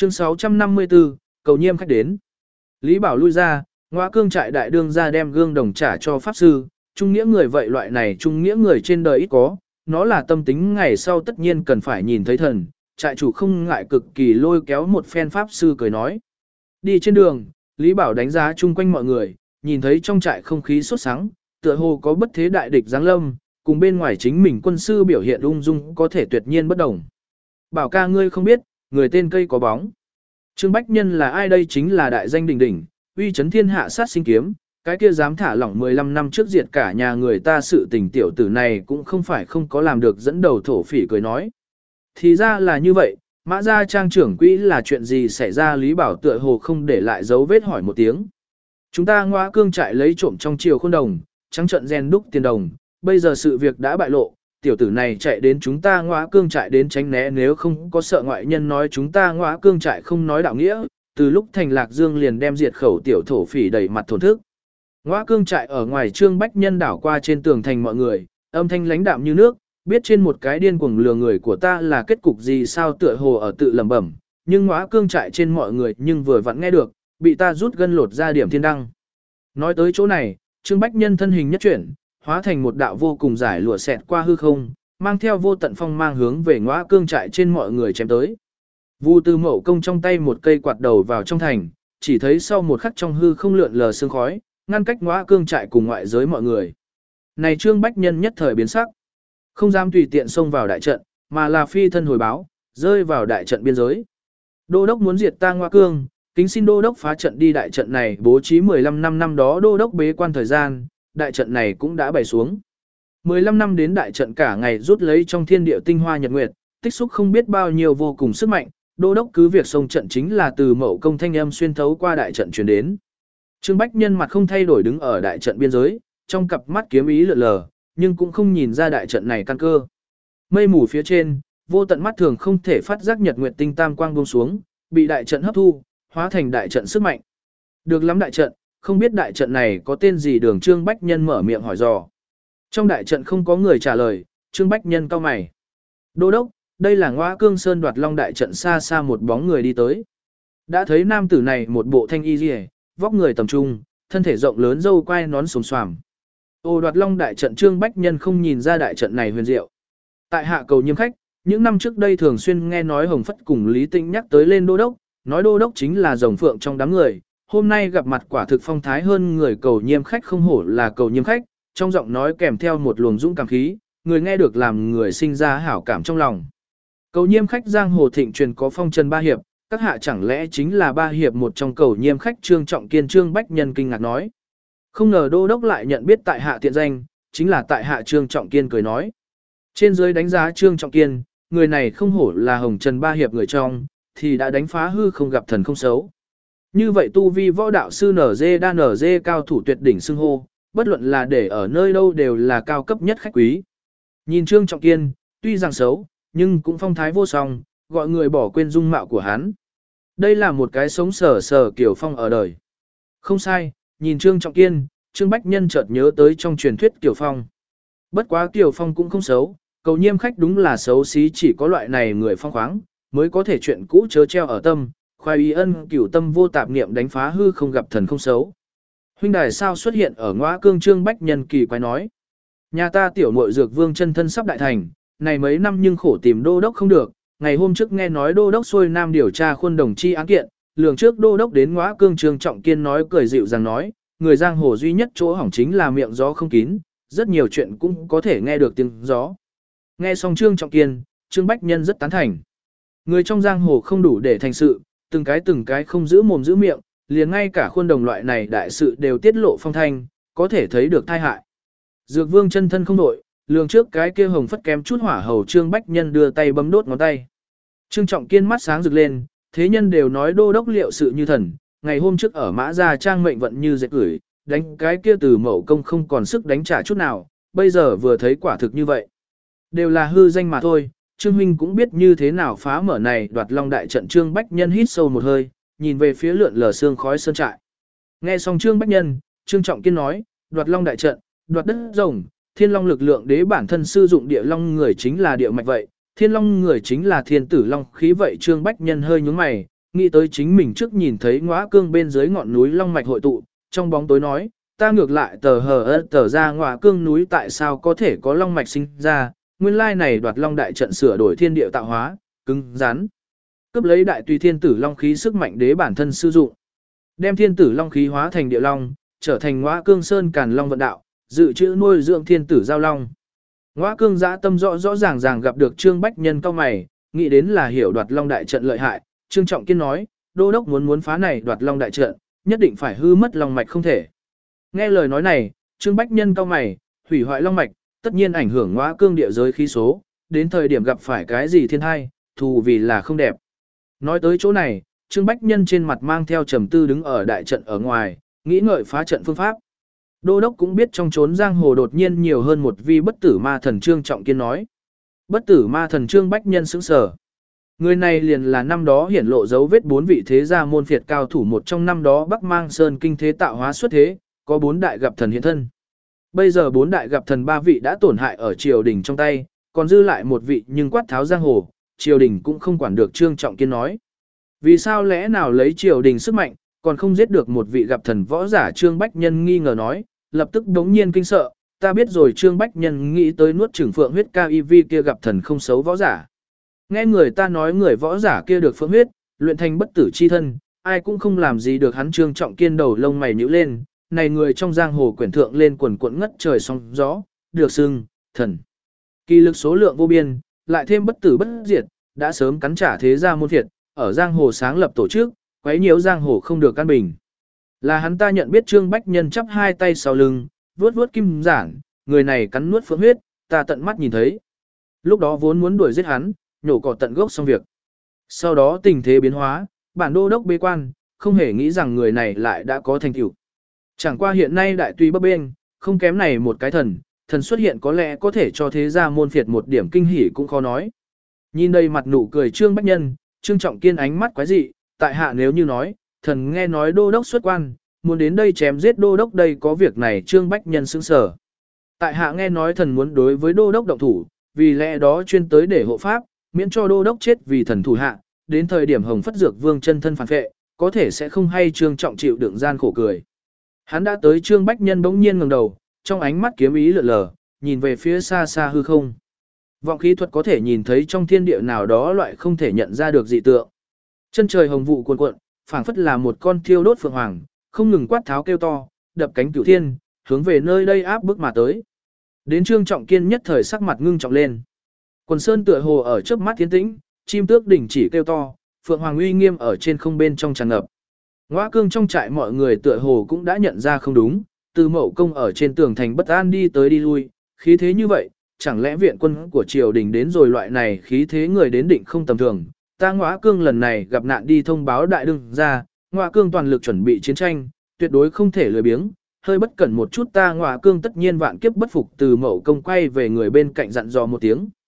Chương 654, cầu nhiêm khách đến. Lý Bảo lui ra, Ngõa Cương trại đại đương ra đem gương đồng trả cho pháp sư, trung nghĩa người vậy loại này trung nghĩa người trên đời ít có, nó là tâm tính ngày sau tất nhiên cần phải nhìn thấy thần, trại chủ không ngại cực kỳ lôi kéo một phen pháp sư cười nói. Đi trên đường, Lý Bảo đánh giá chung quanh mọi người, nhìn thấy trong trại không khí sốt sắng, tựa hồ có bất thế đại địch giáng lâm, cùng bên ngoài chính mình quân sư biểu hiện ung dung có thể tuyệt nhiên bất đồng. Bảo ca ngươi không biết, người tên cây có bóng. Trương Bách Nhân là ai đây chính là đại danh đỉnh đỉnh, uy chấn thiên hạ sát sinh kiếm, cái kia dám thả lỏng 15 năm trước diệt cả nhà người ta sự tình tiểu tử này cũng không phải không có làm được dẫn đầu thổ phỉ cười nói. Thì ra là như vậy, Mã gia trang trưởng quỹ là chuyện gì xảy ra Lý Bảo tựa hồ không để lại dấu vết hỏi một tiếng. Chúng ta Ngõa Cương trại lấy trộm trong triều khôn đồng, trắng trận rèn đúc tiền đồng, bây giờ sự việc đã bại lộ, tiểu tử này chạy đến chúng ta Ngõa Cương trại đến tránh né nếu không có sợ ngoại nhân nói chúng ta Ngõa Cương trại không nói đạo nghĩa, từ lúc thành Lạc Dương liền đem diệt khẩu tiểu thổ phỉ đầy mặt thổn thức. Ngõa Cương trại ở ngoài Trương Bách Nhân đảo qua trên tường thành mọi người, âm thanh lãnh đạm như nước, biết trên một cái điên cuồng lừa người của ta là kết cục gì sao tựa hồ ở tự lẩm bẩm, nhưng Ngõa Cương trại trên mọi người nhưng vừa vặn nghe được, bị ta rút gân lột ra điểm thiên đăng. Nói tới chỗ này, Trương Bách Nhân thân hình nhất chuyển, hóa thành một đạo vô cùng giải lụa xẹt qua hư không, mang theo vô tận phong mang hướng về Ngõa Cương trại trên mọi người chém tới. Vu Tư Mậu công trong tay một cây quạt đầu vào trong thành, chỉ thấy sau một khắc trong hư không lượn lờ sương khói, ngăn cách Ngõa Cương trại cùng ngoại giới mọi người. Này Trương Bách Nhân nhất thời biến sắc, không dám tùy tiện xông vào đại trận, mà là phi thân hồi báo, rơi vào đại trận biên giới. Đô đốc muốn diệt ta Ngõa Cương, kính xin đô đốc phá trận đi đại trận này bố trí 15 năm năm đó đô đốc bế quan thời gian, đại trận này cũng đã bày xuống. 15 năm đến đại trận cả ngày rút lấy trong thiên địa tinh hoa nhật nguyệt, tích xúc không biết bao nhiêu vô cùng sức mạnh, đô đốc cứ việc xông trận chính là từ Mậu công thanh âm xuyên thấu qua đại trận truyền đến. Trương Bách Nhân mặt không thay đổi đứng ở đại trận biên giới, trong cặp mắt kiếm ý lượn lờ, nhưng cũng không nhìn ra đại trận này căn cơ. Mây mù phía trên, vô tận mắt thường không thể phát giác nhật nguyệt tinh tam quang buông xuống, bị đại trận hấp thu, hóa thành đại trận sức mạnh. Được lắm đại trận, không biết đại trận này có tên gì đường Trương Bách Nhân mở miệng hỏi dò. Trong đại trận không có người trả lời, Trương Bách Nhân cau mày. Đô đốc, đây là Ngõa Cương Sơn Đoạt Long đại trận xa xa một bóng người đi tới. Đã thấy nam tử này một bộ thanh y liễu, vóc người tầm trung, thân thể rộng lớn râu quai nón xồm xoàm. Ô Đoạt Long đại trận Trương Bách Nhân không nhìn ra đại trận này huyền diệu. Tại hạ cầu nhiêm khách, những năm trước đây thường xuyên nghe nói Hồng Phất cùng Lý Tĩnh nhắc tới lên đô đốc, nói đô đốc chính là rồng phượng trong đám người, hôm nay gặp mặt quả thực phong thái hơn người cầu nhiêm khách không hổ là cầu nhiêm khách, trong giọng nói kèm theo một luồng dũng cảm khí, người nghe được làm người sinh ra hảo cảm trong lòng. Cầu nhiêm khách giang hồ thịnh truyền có phong trần ba hiệp, các hạ chẳng lẽ chính là ba hiệp một trong cầu nhiêm khách Trương Trọng Kiên Trương Bách Nhân kinh ngạc nói. Không ngờ đô đốc lại nhận biết tại hạ tiện danh, chính là tại hạ Trương Trọng Kiên cười nói. Trên dưới đánh giá Trương Trọng Kiên, người này không hổ là hồng trần ba hiệp người trong, thì đã đánh phá hư không gặp thần không xấu. Như vậy tu vi võ đạo sư NG đa NG cao thủ tuyệt đỉnh xưng hô, bất luận là để ở nơi đâu đều là cao cấp nhất khách quý. Nhìn Trương Trọng Kiên, tuy rằng xấu, nhưng cũng phong thái vô song, gọi người bỏ quên dung mạo của hắn. Đây là một cái sống sờ sờ Kiều Phong ở đời. Không sai, nhìn Trương Trọng Kiên, Trương Bách Nhân chợt nhớ tới trong truyền thuyết Kiều Phong. Bất quá Kiều Phong cũng không xấu, cầu nhiêm khách đúng là xấu xí chỉ có loại này người phong khoáng, mới có thể chuyện cũ chớ treo ở tâm, khoai y ân cửu tâm vô tạp niệm đánh phá hư không gặp thần không xấu. Huynh đài sao xuất hiện ở Ngõa Cương Trương Bách Nhân kỳ quái nói. Nhà ta tiểu muội dược vương chân thân sắp đại thành, này mấy năm nhưng khổ tìm đô đốc không được, ngày hôm trước nghe nói đô đốc xuôi nam điều tra khuôn đồng chi án kiện, lường trước đô đốc đến Ngõa Cương Trương Trọng Kiên nói cười dịu rằng nói, người giang hồ duy nhất chỗ hỏng chính là miệng gió không kín, rất nhiều chuyện cũng có thể nghe được tiếng gió. Nghe xong Trương Trọng Kiên, Trương Bách Nhân rất tán thành. Người trong giang hồ không đủ để thành sự, từng cái không giữ mồm giữ miệng, liền ngay cả khuôn đồng loại này đại sự đều tiết lộ phong thanh, có thể thấy được tai hại. Dược vương chân thân không đổi, lường trước cái kia hồng phất kém chút hỏa hầu Trương Bách Nhân đưa tay bấm đốt ngón tay. Trương Trọng Kiên mắt sáng rực lên, thế nhân đều nói đô đốc liệu sự như thần, ngày hôm trước ở Mã Gia Trang mệnh vận như dệt gửi, đánh cái kia từ Mậu công không còn sức đánh trả chút nào, bây giờ vừa thấy quả thực như vậy. Đều là hư danh mà thôi, Trương huynh cũng biết như thế nào phá mở này Đoạt Long đại trận. Trương Bách Nhân hít sâu một hơi, nhìn về phía lượn lờ sương khói sơn trại. Nghe xong Trương Bách Nhân, Trương Trọng Kiên nói, Đoạt Long đại trận, đoạt đất rồng, Thiên Long lực lượng đế bản thân sử dụng địa long người chính là địa mạch vậy, Thiên Long người chính là thiên tử long khí vậy. Trương Bách Nhân hơi nhướng mày, nghĩ tới chính mình trước nhìn thấy ngõa cương bên dưới ngọn núi long mạch hội tụ, trong bóng tối nói, ta ngược lại tờ ra ngõa cương núi tại sao có thể có long mạch sinh ra, nguyên lai này đoạt long đại trận sửa đổi thiên địa tạo hóa, cứng rắn. Cướp lấy đại tùy thiên tử long khí sức mạnh đế bản thân sử dụng. Đem thiên tử long khí hóa thành địa long, trở thành ngõa cương sơn càn long vận đạo, dự trữ nuôi dưỡng thiên tử giao long. Ngõa cương dã tâm rõ ràng gặp được Trương Bách Nhân cao mày, nghĩ đến là hiểu đoạt long đại trận lợi hại, Trương Trọng Kiên nói, đô đốc muốn phá này đoạt long đại trận, nhất định phải hư mất long mạch không thể. Nghe lời nói này, Trương Bách Nhân cao mày, hủy hoại long mạch, tất nhiên ảnh hưởng ngõa cương địa giới khí số, đến thời điểm gặp phải cái gì thiên hai, thù vì là không đẹp. Nói tới chỗ này, Trương Bách Nhân trên mặt mang theo trầm tư đứng ở đại trận ở ngoài, nghĩ ngợi phá trận phương pháp. Đô đốc cũng biết trong chốn giang hồ đột nhiên nhiều hơn một vi bất tử ma thần Trương Trọng Kiên nói. Bất tử ma thần Trương Bách Nhân sững sờ. Người này liền là năm đó hiển lộ dấu vết 4 vị thế gia môn phiệt cao thủ một trong năm đó Bắc Mang Sơn kinh thế tạo hóa xuất thế, có 4 đại gặp thần hiện thân. Bây giờ 4 đại gặp thần 3 vị đã tổn hại ở triều đình trong tay, còn dư lại một vị nhưng quát tháo giang hồ, triều đình cũng không quản được Trương Trọng Kiên nói. Vì sao lẽ nào lấy triều đình sức mạnh, còn không giết được một vị gặp thần võ giả Trương Bách Nhân nghi ngờ nói, lập tức đống nhiên kinh sợ, ta biết rồi Trương Bách Nhân nghĩ tới nuốt trừng phượng huyết cao y vi kia gặp thần không xấu võ giả. Nghe người ta nói người võ giả kia được phượng huyết, luyện thành bất tử chi thân, ai cũng không làm gì được hắn Trương Trọng Kiên đầu lông mày nhíu lên, này người trong giang hồ quyển thượng lên quần cuộn ngất trời sóng gió, được xưng, thần. Kỳ lực số lượng vô biên, lại thêm bất tử bất diệt, đã sớm cắn trả thế gia môn phiệt, ở giang hồ sáng lập tổ chức, quấy nhiễu giang hồ không được căn bình. Là hắn ta nhận biết Trương Bách Nhân chắp hai tay sau lưng, vuốt kim giản, người này cắn nuốt phượng huyết, ta tận mắt nhìn thấy. Lúc đó vốn muốn đuổi giết hắn, nhổ cỏ tận gốc xong việc. Sau đó tình thế biến hóa, bản đô đốc bế quan, không hề nghĩ rằng người này lại đã có thành tựu. Chẳng qua hiện nay đại tùy bấp bênh, không kém này một cái thần xuất hiện có lẽ có thể cho thế gia môn phiệt một điểm kinh hỉ cũng khó nói. Nhìn đây mặt nụ cười Trương Bách Nhân, Trương Trọng Kiên ánh mắt quái dị, tại hạ nếu như nói, thần nghe nói đô đốc xuất quan, muốn đến đây chém giết đô đốc đây có việc này Trương Bách Nhân sững sờ. Tại hạ nghe nói thần muốn đối với đô đốc động thủ, vì lẽ đó chuyên tới để hộ pháp, miễn cho đô đốc chết vì thần thủ hạ, đến thời điểm Hồng Phất Dược Vương chân thân phản vệ, có thể sẽ không hay Trương Trọng chịu đựng gian khổ cười. Hắn đã tới Trương Bách Nhân bỗng nhiên ngẩng đầu, trong ánh mắt kiếm ý lượn lờ, nhìn về phía xa xa hư không. Vọng khí thuật có thể nhìn thấy trong thiên địa nào đó loại không thể nhận ra được dị tượng. Chân trời hồng vụ cuồn cuộn, phảng phất là một con thiêu đốt phượng hoàng, không ngừng quát tháo kêu to, đập cánh cửu thiên, hướng về nơi đây áp bức mà tới. Đến Trương Trọng Kiên nhất thời sắc mặt ngưng trọng lên. Quần sơn tựa hồ ở trước mắt tiến tĩnh, chim tước đỉnh chỉ kêu to, phượng hoàng uy nghiêm ở trên không bên trong tràn ngập. Ngõa cương trong trại mọi người tựa hồ cũng đã nhận ra không đúng, từ mậu công ở trên tường thành bất an đi tới đi lui, khí thế như vậy, chẳng lẽ viện quân của triều đình đến rồi loại này khí thế người đến định không tầm thường. Ta Ngõa cương lần này gặp nạn đi thông báo đại đương ra, Ngõa cương toàn lực chuẩn bị chiến tranh, tuyệt đối không thể lười biếng, hơi bất cẩn một chút ta Ngõa cương tất nhiên vạn kiếp bất phục từ mậu công quay về người bên cạnh dặn dò một tiếng.